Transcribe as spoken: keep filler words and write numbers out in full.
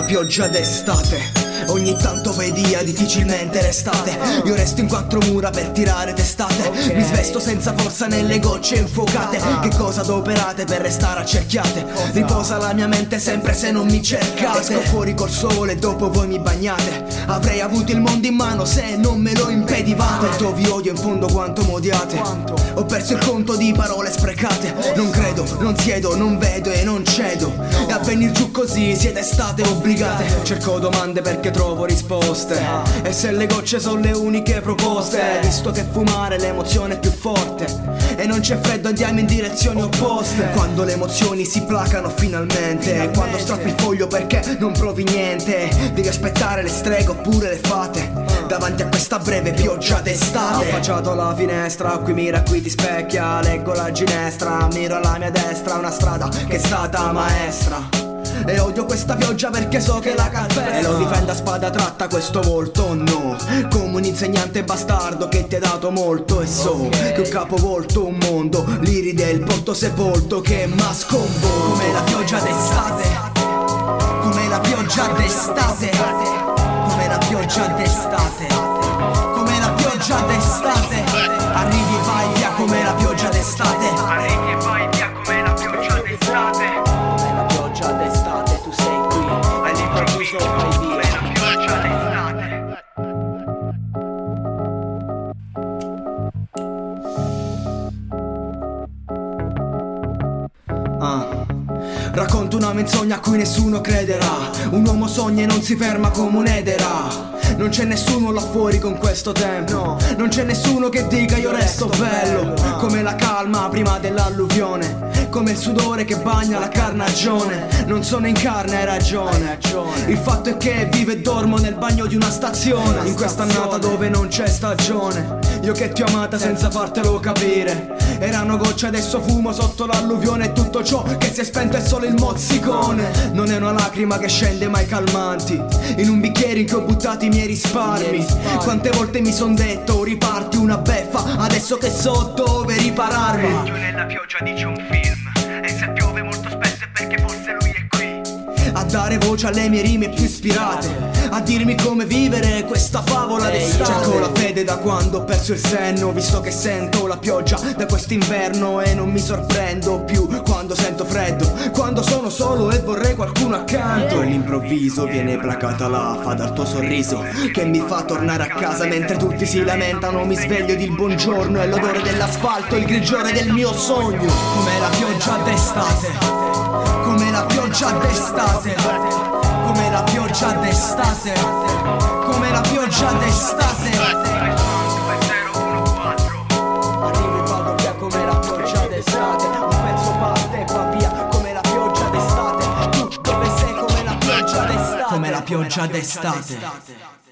pioggia d'estate. Ogni tanto vai via, difficilmente restate. Io resto in quattro mura per tirare testate. Mi svesto senza forza nelle gocce infuocate. Che cosa adoperate per restare accerchiate? Riposa la mia mente sempre se non mi cercate. Esco fuori col sole e dopo voi mi bagnate. Avrei avuto il mondo in mano se non me lo impedivate. Quanto vi odio in fondo, quanto m'odiate. Ho perso il conto di parole sprecate. Non credo, non siedo, non vedo e non cedo. E a venir giù così siete state obbligate. Cerco domande perché trovo risposte. E se le gocce sono le uniche proposte, visto che fumare l'emozione è più forte e non c'è freddo, andiamo in direzioni opposte. Quando le emozioni si placano finalmente, quando strappi il foglio perché non provi niente, devi aspettare le streghe oppure le fate davanti a questa breve pioggia d'estate. Ho affacciato la finestra, qui mira, qui ti specchia. Leggo la ginestra, miro alla mia destra una strada che è stata maestra. E odio questa pioggia perché so che la calpesta. E lo difendo a spada tratta questo volto, no. Come un insegnante bastardo che ti ha dato molto. E so che un capovolto, un mondo, l'iride e il porto sepolto che m'ha sconvolto. Come la pioggia d'estate, come la pioggia d'estate, come la pioggia d'estate, come la pioggia d'estate. Arrivi e vai via come la pioggia d'estate. Arrivi e vai via come la pioggia d'estate. Come la pioggia d'estate, tu sei qui, all'improvviso vai via. Come la pioggia d'estate. Ah. Racconto una menzogna a cui nessuno crederà. Un uomo sogna e non si ferma come un'edera. Non c'è nessuno là fuori con questo tempo. Non c'è nessuno che dica io resto bello. Come la calma prima dell'alluvione, come il sudore che bagna la carnagione. Non sono in carne, hai ragione. Il fatto è che vivo e dormo nel bagno di una stazione. In questa annata dove non c'è stagione. Io che ti ho amata senza fartelo capire. Erano gocce, adesso fumo sotto l'alluvione. E tutto ciò che si è spento è solo il mozzicone. Non è una lacrima che scende mai calmanti. In un bicchiere in cui ho buttato i miei risparmi. Quante volte mi son detto riparti una beffa, adesso che so dove ripararmi. Giù nella pioggia dice un film, e se piove molto spesso è perché forse lui è qui a dare voce alle mie rime più ispirate, a dirmi come vivere questa favola d'estate. Cerco la fede da quando ho perso il senno, visto che sento la pioggia da quest'inverno. E non mi sorprendo più quando sento freddo, quando sono solo e vorrei qualcuno accanto. All'improvviso viene placata l'afa dal tuo sorriso che mi fa tornare a casa mentre tutti si lamentano. Mi sveglio ed il buongiorno è l'odore dell'asfalto, il grigiore del mio sogno. Come la pioggia d'estate, come la pioggia d'estate, come la pioggia d'estate, come la pioggia d'estate. Arrivo e vado via come la pioggia d'estate. Un pezzo parte e va via come la pioggia d'estate. Tu dove sei come la pioggia d'estate, come la pioggia d'estate.